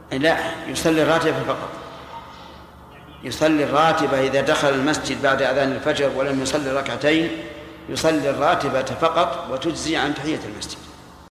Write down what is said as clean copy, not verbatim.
لا، يصلي الراتبة فقط. يصلي الراتبة إذا دخل المسجد بعد أذان الفجر ولم يصلي ركعتين، يصلي الراتبة فقط وتجزي عن تحية المسجد.